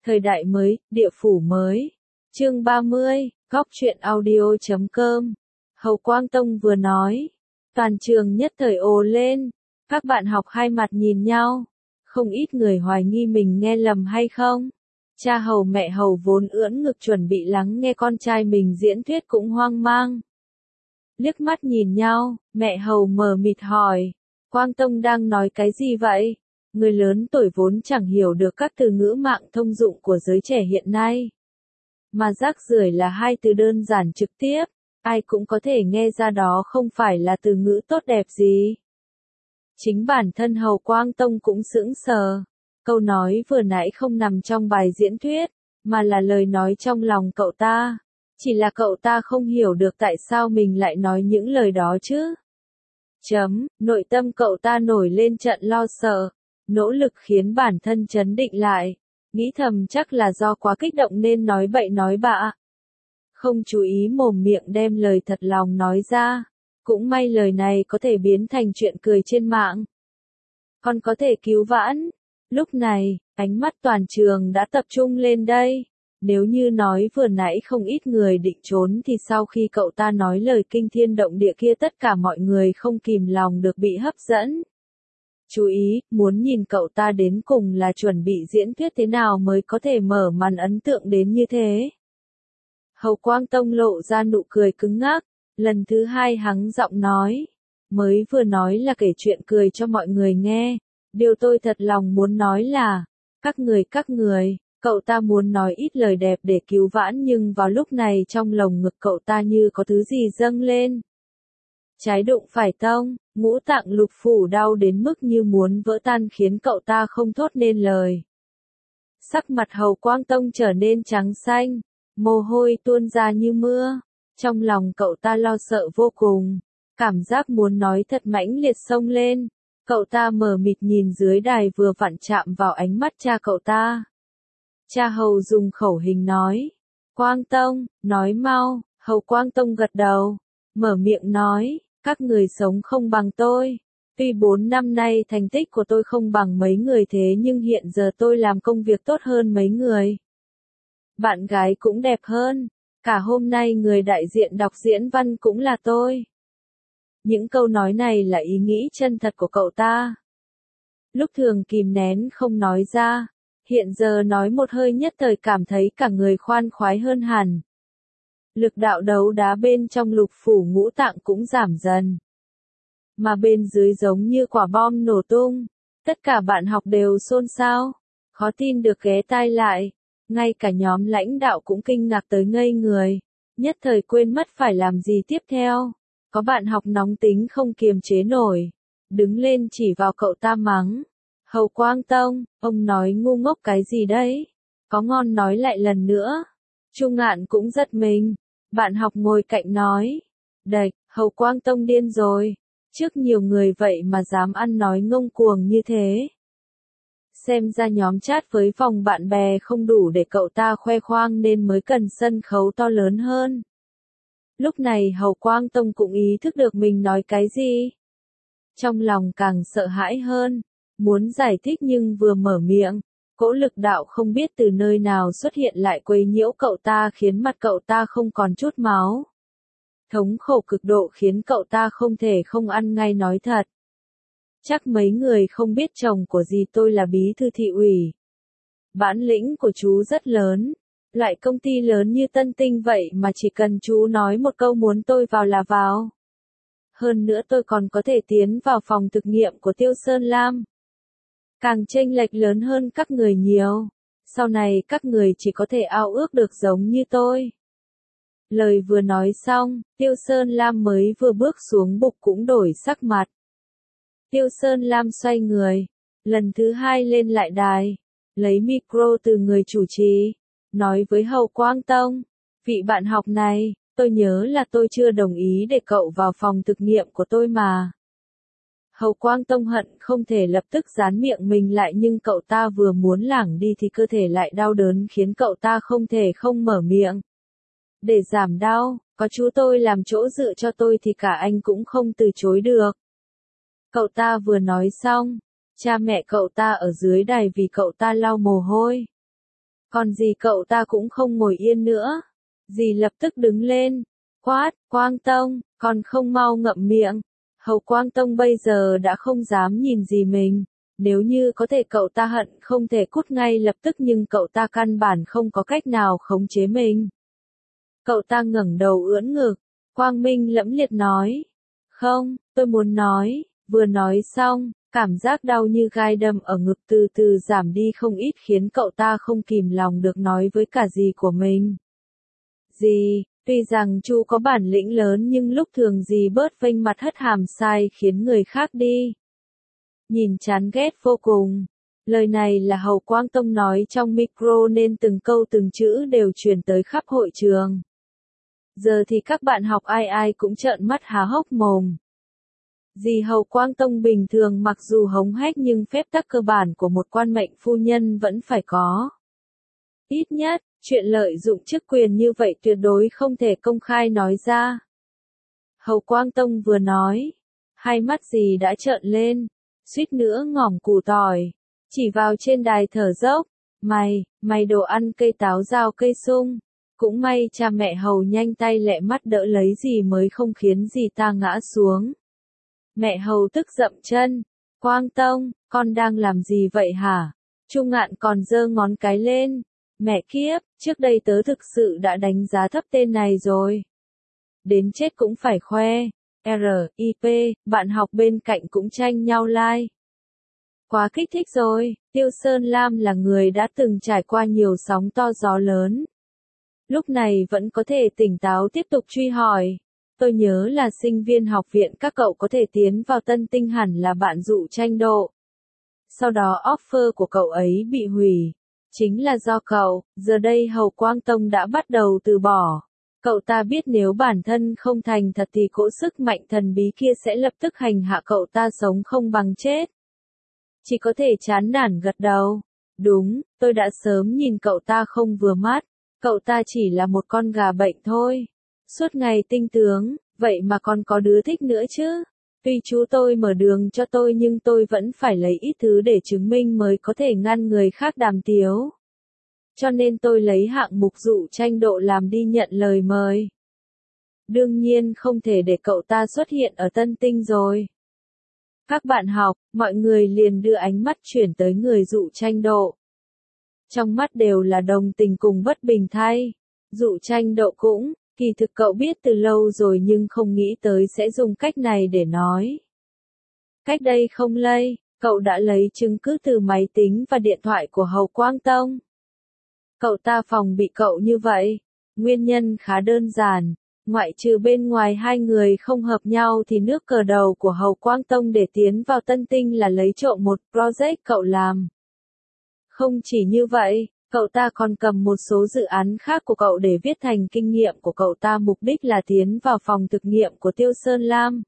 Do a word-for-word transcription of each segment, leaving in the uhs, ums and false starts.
Thời đại mới, địa phủ mới. Chương ba mươi, góc truyện audio chấm com. Hầu Quang Tông vừa nói. Toàn trường nhất thời ồ lên. Các bạn học hai mặt nhìn nhau. Không ít người hoài nghi mình nghe lầm hay không. Cha Hầu mẹ Hầu vốn ưỡn ngực chuẩn bị lắng nghe con trai mình diễn thuyết cũng hoang mang. Liếc mắt nhìn nhau, mẹ Hầu mờ mịt hỏi. Quang Tông đang nói cái gì vậy? Người lớn tuổi vốn chẳng hiểu được các từ ngữ mạng thông dụng của giới trẻ hiện nay. Mà rác rưởi là hai từ đơn giản trực tiếp, ai cũng có thể nghe ra đó không phải là từ ngữ tốt đẹp gì. Chính bản thân Hầu Quang Tông cũng sững sờ. Câu nói vừa nãy không nằm trong bài diễn thuyết, mà là lời nói trong lòng cậu ta. Chỉ là cậu ta không hiểu được tại sao mình lại nói những lời đó chứ. Chấm, nội tâm cậu ta nổi lên trận lo sợ, nỗ lực khiến bản thân trấn định lại, nghĩ thầm chắc là do quá kích động nên nói bậy nói bạ. Không chú ý mồm miệng đem lời thật lòng nói ra, cũng may lời này có thể biến thành chuyện cười trên mạng. Còn có thể cứu vãn. Lúc này, ánh mắt toàn trường đã tập trung lên đây. Nếu như nói vừa nãy không ít người định trốn thì sau khi cậu ta nói lời kinh thiên động địa kia tất cả mọi người không kìm lòng được bị hấp dẫn. Chú ý, muốn nhìn cậu ta đến cùng là chuẩn bị diễn thuyết thế nào mới có thể mở màn ấn tượng đến như thế. Hầu Quang Tông lộ ra nụ cười cứng ngắc, lần thứ hai hắng giọng nói. Mới vừa nói là kể chuyện cười cho mọi người nghe, điều tôi thật lòng muốn nói là, các người các người. Cậu ta muốn nói ít lời đẹp để cứu vãn nhưng vào lúc này trong lồng ngực cậu ta như có thứ gì dâng lên. Trái đụng phải tông, ngũ tạng lục phủ đau đến mức như muốn vỡ tan khiến cậu ta không thốt nên lời. Sắc mặt Hầu Quang Tông trở nên trắng xanh, mồ hôi tuôn ra như mưa. Trong lòng cậu ta lo sợ vô cùng, cảm giác muốn nói thật mãnh liệt xông lên. Cậu ta mờ mịt nhìn dưới đài vừa vặn chạm vào ánh mắt cha cậu ta. Cha Hầu dùng khẩu hình nói. Quang Tông, nói mau. Hầu Quang Tông gật đầu, mở miệng nói, các người sống không bằng tôi. Tuy bốn năm nay thành tích của tôi không bằng mấy người thế nhưng hiện giờ tôi làm công việc tốt hơn mấy người. Bạn gái cũng đẹp hơn. Cả hôm nay người đại diện đọc diễn văn cũng là tôi. Những câu nói này là ý nghĩ chân thật của cậu ta. Lúc thường kìm nén không nói ra. Hiện giờ nói một hơi nhất thời cảm thấy cả người khoan khoái hơn hẳn. Lực đạo đấu đá bên trong lục phủ ngũ tạng cũng giảm dần. Mà bên dưới giống như quả bom nổ tung. Tất cả bạn học đều xôn xao. Khó tin được ghé tai lại. Ngay cả nhóm lãnh đạo cũng kinh ngạc tới ngây người. Nhất thời quên mất phải làm gì tiếp theo. Có bạn học nóng tính không kiềm chế nổi. Đứng lên chỉ vào cậu ta mắng. Hầu Quang Tông, ông nói ngu ngốc cái gì đấy? Có ngon nói lại lần nữa. Trung Ngạn cũng giật mình. Bạn học ngồi cạnh nói. Đệch, Hầu Quang Tông điên rồi. Trước nhiều người vậy mà dám ăn nói ngông cuồng như thế. Xem ra nhóm chat với phòng bạn bè không đủ để cậu ta khoe khoang nên mới cần sân khấu to lớn hơn. Lúc này Hầu Quang Tông cũng ý thức được mình nói cái gì. Trong lòng càng sợ hãi hơn. Muốn giải thích nhưng vừa mở miệng, cỗ lực đạo không biết từ nơi nào xuất hiện lại quấy nhiễu cậu ta khiến mặt cậu ta không còn chút máu. Thống khổ cực độ khiến cậu ta không thể không ăn ngay nói thật. Chắc mấy người không biết chồng của dì tôi là bí thư thị ủy. Bản lĩnh của chú rất lớn. Loại công ty lớn như Tân Tinh vậy mà chỉ cần chú nói một câu muốn tôi vào là vào. Hơn nữa tôi còn có thể tiến vào phòng thực nghiệm của Tiêu Sơn Lam. Càng chênh lệch lớn hơn các người nhiều. Sau này các người chỉ có thể ao ước được giống như tôi. Lời vừa nói xong, Tiêu Sơn Lam mới vừa bước xuống bục cũng đổi sắc mặt. Tiêu Sơn Lam xoay người, lần thứ hai lên lại đài, lấy micro từ người chủ trì, nói với Hầu Quang Tông, vị bạn học này, tôi nhớ là tôi chưa đồng ý để cậu vào phòng thực nghiệm của tôi mà. Hầu Quang Tông hận không thể lập tức dán miệng mình lại nhưng cậu ta vừa muốn lảng đi thì cơ thể lại đau đớn khiến cậu ta không thể không mở miệng. Để giảm đau, có chú tôi làm chỗ dựa cho tôi thì cả anh cũng không từ chối được. Cậu ta vừa nói xong, cha mẹ cậu ta ở dưới đài vì cậu ta lau mồ hôi. Còn gì cậu ta cũng không ngồi yên nữa. Dì lập tức đứng lên, quát, Quang Tông, còn không mau ngậm miệng. Hầu Quang Tông bây giờ đã không dám nhìn dì mình. Nếu như có thể cậu ta hận không thể cút ngay lập tức nhưng cậu ta căn bản không có cách nào khống chế mình. Cậu ta ngẩng đầu ưỡn ngực, quang minh lẫm liệt nói. Không, tôi muốn nói, vừa nói xong, cảm giác đau như gai đâm ở ngực từ từ giảm đi không ít khiến cậu ta không kìm lòng được nói với cả dì của mình. Dì, tuy rằng chú có bản lĩnh lớn nhưng lúc thường dì bớt vênh mặt hất hàm sai khiến người khác đi. Nhìn chán ghét vô cùng. Lời này là Hầu Quang Tông nói trong micro nên từng câu từng chữ đều truyền tới khắp hội trường. Giờ thì các bạn học ai ai cũng trợn mắt há hốc mồm. Dì Hầu Quang Tông bình thường mặc dù hống hách nhưng phép tắc cơ bản của một quan mệnh phu nhân vẫn phải có. Ít nhất, chuyện lợi dụng chức quyền như vậy tuyệt đối không thể công khai nói ra. Hầu Quang Tông vừa nói, hai mắt dì đã trợn lên, suýt nữa ngỏm củ tỏi, chỉ vào trên đài thở dốc, mày, mày đồ ăn cây táo rau cây sung, cũng may cha mẹ Hầu nhanh tay lẹ mắt đỡ lấy dì mới không khiến dì ta ngã xuống. Mẹ Hầu tức dậm chân, Quang Tông, con đang làm gì vậy hả? Trung Ngạn còn giơ ngón cái lên, mẹ kiếp, trước đây tớ thực sự đã đánh giá thấp tên này rồi. Đến chết cũng phải khoe. R I P, bạn học bên cạnh cũng tranh nhau like. Quá kích thích rồi, Tiêu Sơn Lam là người đã từng trải qua nhiều sóng to gió lớn. Lúc này vẫn có thể tỉnh táo tiếp tục truy hỏi. Tôi nhớ là sinh viên học viện các cậu có thể tiến vào Tân Tinh hẳn là bạn Dụ Tranh Độ. Sau đó offer của cậu ấy bị hủy. Chính là do cậu, giờ đây Hầu Quang Tông đã bắt đầu từ bỏ. Cậu ta biết nếu bản thân không thành thật thì cỗ sức mạnh thần bí kia sẽ lập tức hành hạ cậu ta sống không bằng chết. Chỉ có thể chán nản gật đầu. Đúng, tôi đã sớm nhìn cậu ta không vừa mắt. Cậu ta chỉ là một con gà bệnh thôi. Suốt ngày tinh tướng, vậy mà còn có đứa thích nữa chứ. Tuy chú tôi mở đường cho tôi nhưng tôi vẫn phải lấy ít thứ để chứng minh mới có thể ngăn người khác đàm tiếu. Cho nên tôi lấy hạng mục Dụ Tranh Độ làm đi nhận lời mời. Đương nhiên không thể để cậu ta xuất hiện ở Tân Tinh rồi. Các bạn học, mọi người liền đưa ánh mắt chuyển tới người Dụ Tranh Độ. Trong mắt đều là đồng tình cùng bất bình thay. Dụ Tranh Độ cũng, kỳ thực cậu biết từ lâu rồi nhưng không nghĩ tới sẽ dùng cách này để nói. Cách đây không lây, cậu đã lấy chứng cứ từ máy tính và điện thoại của Hầu Quang Tông. Cậu ta phòng bị cậu như vậy. Nguyên nhân khá đơn giản. Ngoại trừ bên ngoài hai người không hợp nhau thì nước cờ đầu của Hầu Quang Tông để tiến vào Tân Tinh là lấy trộm một project cậu làm. Không chỉ như vậy, cậu ta còn cầm một số dự án khác của cậu để viết thành kinh nghiệm của cậu ta, mục đích là tiến vào phòng thực nghiệm của Tiêu Sơn Lam.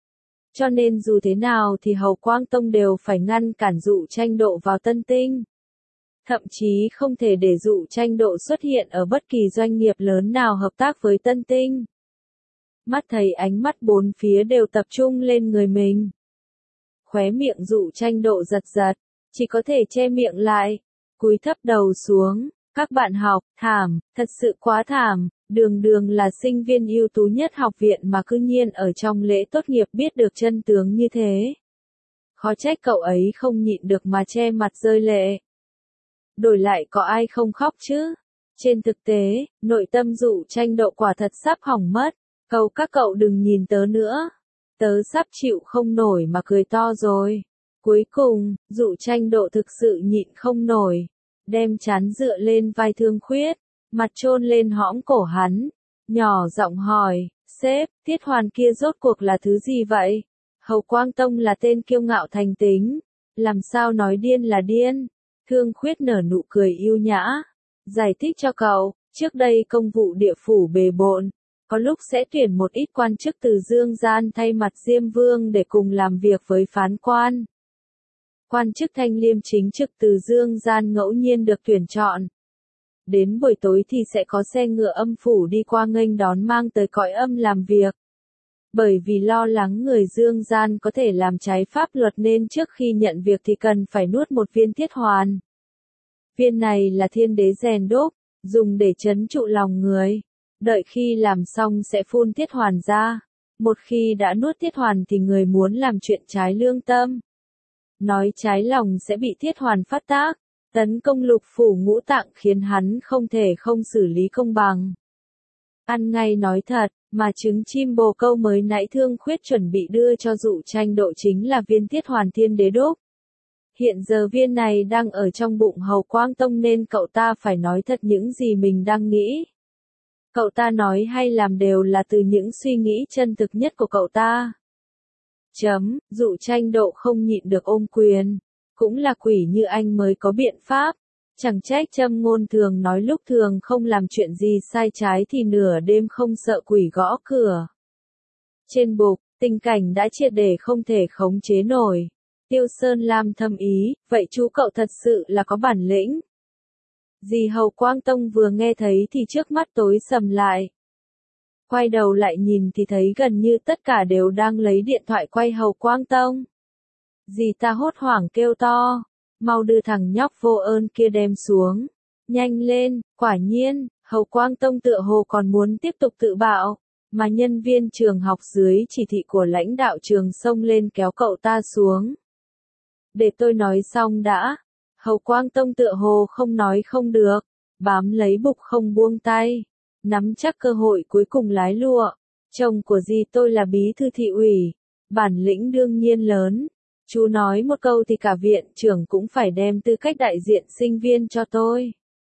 Cho nên dù thế nào thì Hầu Quang Tông đều phải ngăn cản Dụ Tranh Độ vào Tân Tinh. Thậm chí không thể để Dụ Tranh Độ xuất hiện ở bất kỳ doanh nghiệp lớn nào hợp tác với Tân Tinh. Mắt thấy ánh mắt bốn phía đều tập trung lên người mình. Khóe miệng Dụ Tranh Độ giật giật, chỉ có thể che miệng lại, cúi thấp đầu xuống. Các bạn học, thảm, thật sự quá thảm, đường đường là sinh viên ưu tú nhất học viện mà cư nhiên ở trong lễ tốt nghiệp biết được chân tướng như thế. Khó trách cậu ấy không nhịn được mà che mặt rơi lệ. Đổi lại có ai không khóc chứ? Trên thực tế, nội tâm Dụ Tranh Độ quả thật sắp hỏng mất. Cầu các cậu đừng nhìn tớ nữa. Tớ sắp chịu không nổi mà cười to rồi. Cuối cùng, Dụ Tranh Độ thực sự nhịn không nổi. Đem trán dựa lên vai Thương Khuyết, mặt chôn lên hõm cổ hắn. Nhỏ giọng hỏi, sếp, Tiết Hoàn kia rốt cuộc là thứ gì vậy? Hầu Quang Tông là tên kiêu ngạo thành tính. Làm sao nói điên là điên? Thương Khuyết nở nụ cười yêu nhã. Giải thích cho cậu, trước đây công vụ địa phủ bề bộn. Có lúc sẽ tuyển một ít quan chức từ Dương Gian thay mặt Diêm Vương để cùng làm việc với phán quan. Quan chức thanh liêm chính trực từ Dương Gian ngẫu nhiên được tuyển chọn. Đến buổi tối thì sẽ có xe ngựa âm phủ đi qua nghênh đón mang tới cõi âm làm việc. Bởi vì lo lắng người Dương Gian có thể làm trái pháp luật nên trước khi nhận việc thì cần phải nuốt một viên Tiết Hoàn. Viên này là thiên đế rèn đúc, dùng để trấn trụ lòng người. Đợi khi làm xong sẽ phun tiết hoàn ra. Một khi đã nuốt tiết hoàn thì người muốn làm chuyện trái lương tâm, nói trái lòng sẽ bị tiết hoàn phát tác, tấn công lục phủ ngũ tạng khiến hắn không thể không xử lý công bằng. Ăn ngay nói thật, mà trứng chim bồ câu mới nãy Thương Khuyết chuẩn bị đưa cho Dụ Tranh Độ chính là viên tiết hoàn thiên đế đúc. Hiện giờ viên này đang ở trong bụng Hầu Quang Tông nên cậu ta phải nói thật những gì mình đang nghĩ. Cậu ta nói hay làm đều là từ những suy nghĩ chân thực nhất của cậu ta. Chấm, Dụ Tranh Độ không nhịn được ôm quyền. Cũng là quỷ như anh mới có biện pháp. Chẳng trách Châm Ngôn thường nói lúc thường không làm chuyện gì sai trái thì nửa đêm không sợ quỷ gõ cửa. Trên bục, tình cảnh đã triệt để không thể khống chế nổi. Tiêu Sơn Lam thầm ý, vậy chú cậu thật sự là có bản lĩnh. Dì Hầu Quang Tông vừa nghe thấy thì trước mắt tối sầm lại. Quay đầu lại nhìn thì thấy gần như tất cả đều đang lấy điện thoại quay Hầu Quang Tông. Dì ta hốt hoảng kêu to, mau đưa thằng nhóc vô ơn kia đem xuống. Nhanh lên, quả nhiên, Hầu Quang Tông tựa hồ còn muốn tiếp tục tự bạo, mà nhân viên trường học dưới chỉ thị của lãnh đạo trường xông lên kéo cậu ta xuống. Để tôi nói xong đã. Hầu Quang Tông tựa hồ không nói không được, bám lấy bục không buông tay, nắm chắc cơ hội cuối cùng lái lụa. Chồng của dì tôi là bí thư thị ủy, bản lĩnh đương nhiên lớn. Chú nói một câu thì cả viện trưởng cũng phải đem tư cách đại diện sinh viên cho tôi.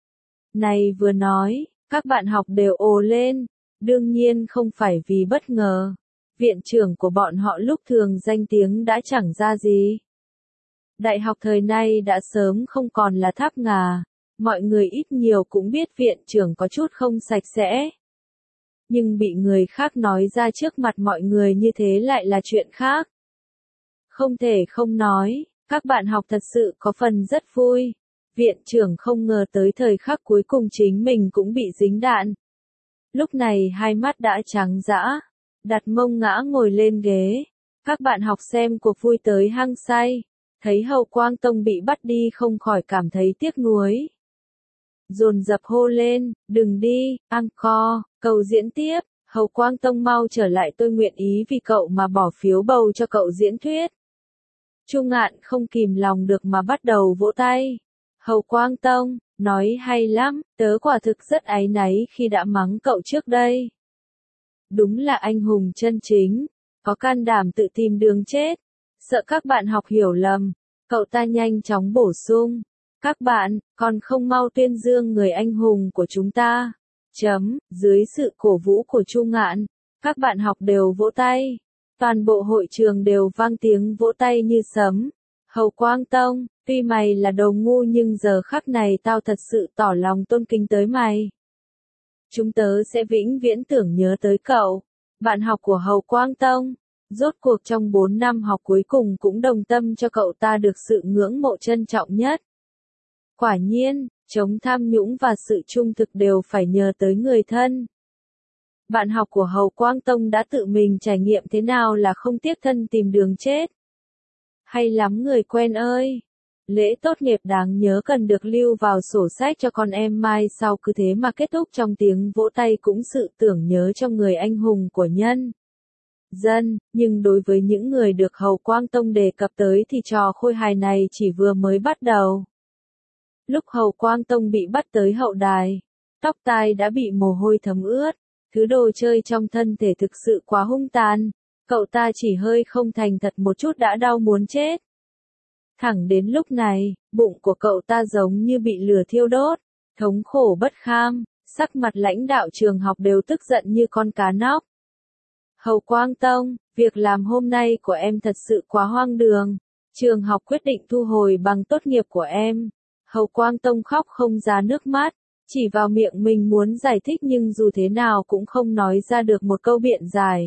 Này vừa nói, các bạn học đều ồ lên, đương nhiên không phải vì bất ngờ. Viện trưởng của bọn họ lúc thường danh tiếng đã chẳng ra gì. Đại học thời nay đã sớm không còn là tháp ngà, mọi người ít nhiều cũng biết viện trưởng có chút không sạch sẽ. Nhưng bị người khác nói ra trước mặt mọi người như thế lại là chuyện khác. Không thể không nói, các bạn học thật sự có phần rất vui. Viện trưởng không ngờ tới thời khắc cuối cùng chính mình cũng bị dính đạn. Lúc này hai mắt đã trắng dã, đặt mông ngã ngồi lên ghế. Các bạn học xem cuộc vui tới hăng say. Thấy Hầu Quang Tông bị bắt đi không khỏi cảm thấy tiếc nuối. Dồn dập hô lên, đừng đi, encore, cầu diễn tiếp, Hầu Quang Tông mau trở lại tôi nguyện ý vì cậu mà bỏ phiếu bầu cho cậu diễn thuyết. Chu Ngạn không kìm lòng được mà bắt đầu vỗ tay. Hầu Quang Tông, nói hay lắm, tớ quả thực rất áy náy khi đã mắng cậu trước đây. Đúng là anh hùng chân chính, có can đảm tự tìm đường chết. Sợ các bạn học hiểu lầm, cậu ta nhanh chóng bổ sung. Các bạn, còn không mau tuyên dương người anh hùng của chúng ta. Chấm, dưới sự cổ vũ của Chu Ngạn, các bạn học đều vỗ tay. Toàn bộ hội trường đều vang tiếng vỗ tay như sấm. Hầu Quang Tông, tuy mày là đồ ngu nhưng giờ khắc này tao thật sự tỏ lòng tôn kính tới mày. Chúng tớ sẽ vĩnh viễn tưởng nhớ tới cậu, bạn học của Hầu Quang Tông. Rốt cuộc trong bốn năm học cuối cùng cũng đồng tâm cho cậu ta được sự ngưỡng mộ trân trọng nhất. Quả nhiên, chống tham nhũng và sự trung thực đều phải nhờ tới người thân. Bạn học của Hầu Quang Tông đã tự mình trải nghiệm thế nào là không tiếc thân tìm đường chết. Hay lắm người quen ơi! Lễ tốt nghiệp đáng nhớ cần được lưu vào sổ sách cho con em mai sau, cứ thế mà kết thúc trong tiếng vỗ tay cũng sự tưởng nhớ cho người anh hùng của nhân dân, nhưng đối với những người được Hầu Quang Tông đề cập tới thì trò khôi hài này chỉ vừa mới bắt đầu. Lúc Hầu Quang Tông bị bắt tới hậu đài, tóc tai đã bị mồ hôi thấm ướt, thứ đồ chơi trong thân thể thực sự quá hung tàn, cậu ta chỉ hơi không thành thật một chút đã đau muốn chết. Thẳng đến lúc này, bụng của cậu ta giống như bị lửa thiêu đốt, thống khổ bất kham, sắc mặt lãnh đạo trường học đều tức giận như con cá nóc. Hầu Quang Tông, việc làm hôm nay của em thật sự quá hoang đường. Trường học quyết định thu hồi bằng tốt nghiệp của em. Hầu Quang Tông khóc không ra nước mắt, chỉ vào miệng mình muốn giải thích nhưng dù thế nào cũng không nói ra được một câu biện giải.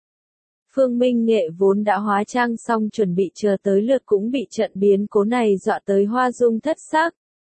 Phương Minh Nghệ vốn đã hóa trang xong chuẩn bị chờ tới lượt cũng bị trận biến cố này dọa tới hoa dung thất sắc.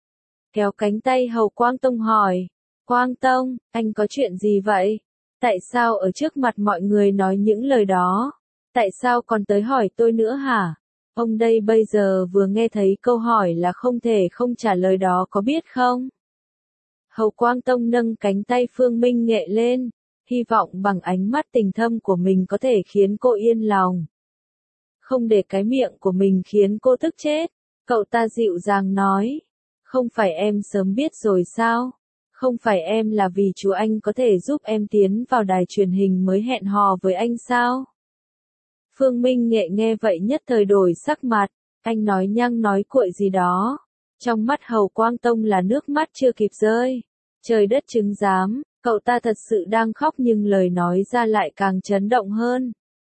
Kéo cánh tay Hầu Quang Tông hỏi, Quang Tông, anh có chuyện gì vậy? Tại sao ở trước mặt mọi người nói những lời đó? Tại sao còn tới hỏi tôi nữa hả? Ông đây bây giờ vừa nghe thấy câu hỏi là không thể không trả lời đó có biết không? Hầu Quang Tông nâng cánh tay Phương Minh Nghệ lên, hy vọng bằng ánh mắt tình thâm của mình có thể khiến cô yên lòng. Không để cái miệng của mình khiến cô tức chết, cậu ta dịu dàng nói. Không phải em sớm biết rồi sao? Không phải em là vì chú anh có thể giúp em tiến vào đài truyền hình mới hẹn hò với anh sao? Phương Minh Nghệ nghe vậy nhất thời đổi sắc mặt, anh nói nhăng nói cuội gì đó. Trong mắt Hầu Quang Tông là nước mắt chưa kịp rơi. Trời đất chứng giám, cậu ta thật sự đang khóc nhưng lời nói ra lại càng chấn động hơn.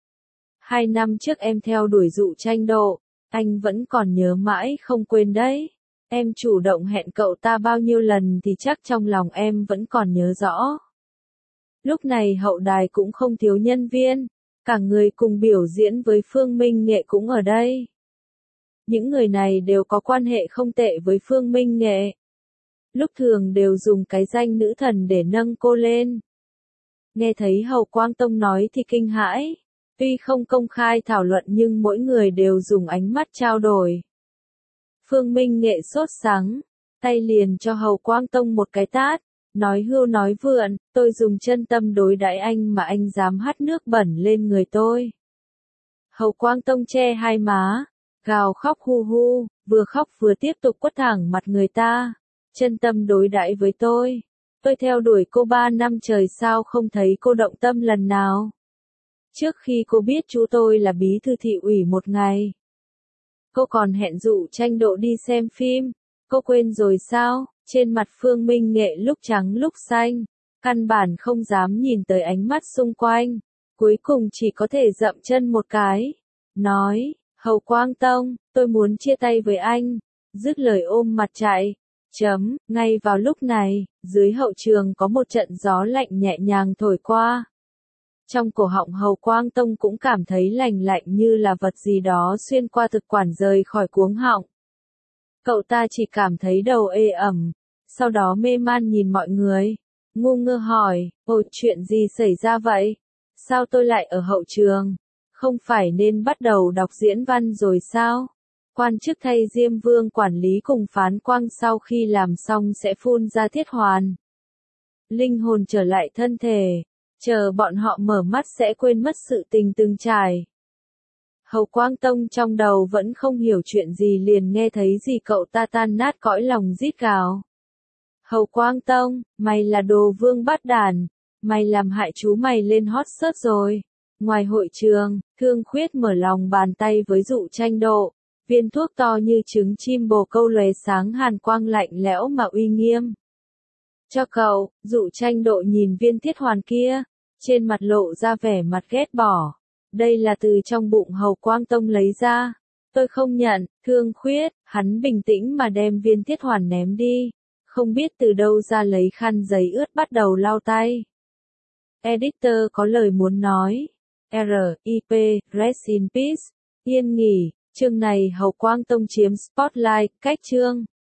Hai năm trước em theo đuổi Dụ Tranh Độ, anh vẫn còn nhớ mãi không quên đấy. Em chủ động hẹn cậu ta bao nhiêu lần thì chắc trong lòng em vẫn còn nhớ rõ. Lúc này hậu đài cũng không thiếu nhân viên, cả người cùng biểu diễn với Phương Minh Nghệ cũng ở đây. Những người này đều có quan hệ không tệ với Phương Minh Nghệ. Lúc thường đều dùng cái danh nữ thần để nâng cô lên. Nghe thấy Hầu Quang Tông nói thì kinh hãi. Tuy không công khai thảo luận nhưng mỗi người đều dùng ánh mắt trao đổi. Phương Minh Nghệ sốt sắng, tay liền cho Hầu Quang Tông một cái tát, nói hưu nói vượn, tôi dùng chân tâm đối đãi anh mà anh dám hắt nước bẩn lên người tôi. Hầu Quang Tông che hai má, gào khóc hu hu, vừa khóc vừa tiếp tục quất thẳng mặt người ta. Chân tâm đối đãi với tôi. Tôi theo đuổi cô ba năm trời sao không thấy cô động tâm lần nào. Trước khi cô biết chú tôi là bí thư thị ủy một ngày. Cô còn hẹn Dụ Tranh Độ đi xem phim. Cô quên rồi sao? Trên mặt Phương Minh Nghệ lúc trắng lúc xanh. Căn bản không dám nhìn tới ánh mắt xung quanh. Cuối cùng chỉ có thể dậm chân một cái. Nói, Hầu Quang Tông, tôi muốn chia tay với anh. Dứt lời ôm mặt chạy. Chấm, ngay vào lúc này, dưới hậu trường có một trận gió lạnh nhẹ nhàng thổi qua. Trong cổ họng Hầu Quang Tông cũng cảm thấy lành lạnh như là vật gì đó xuyên qua thực quản rời khỏi cuống họng. Cậu ta chỉ cảm thấy đầu ê ẩm, sau đó mê man nhìn mọi người, ngu ngơ hỏi, ồ chuyện gì xảy ra vậy? Sao tôi lại ở hậu trường? Không phải nên bắt đầu đọc diễn văn rồi sao? Quan chức thay Diêm Vương quản lý cùng Phán Quang sau khi làm xong sẽ phun ra thiết hoàn. Linh hồn trở lại thân thể, chờ bọn họ mở mắt sẽ quên mất sự tình từng trải. Hầu Quang Tông trong đầu vẫn không hiểu chuyện gì liền nghe thấy gì cậu ta tan nát cõi lòng rít gào. Hầu Quang Tông, mày là đồ vương bát đàn, mày làm hại chú mày lên hot search rồi. Ngoài hội trường, Thương Khuyết mở lòng bàn tay với Dụ Tranh Độ. Viên thuốc to như trứng chim bồ câu lóe sáng hàn quang lạnh lẽo mà uy nghiêm. Cho cậu, Dụ Tranh Độ nhìn viên thiết hoàn kia, trên mặt lộ ra vẻ mặt ghét bỏ. Đây là từ trong bụng Hầu Quang Tông lấy ra. Tôi không nhận, Thương Khuyết, hắn bình tĩnh mà đem viên thiết hoàn ném đi. Không biết từ đâu ra lấy khăn giấy ướt bắt đầu lau tay. Editor có lời muốn nói. R I P, Rest in Peace. Yên nghỉ. Chương này Hầu Quang Tông chiếm spotlight, cách chương.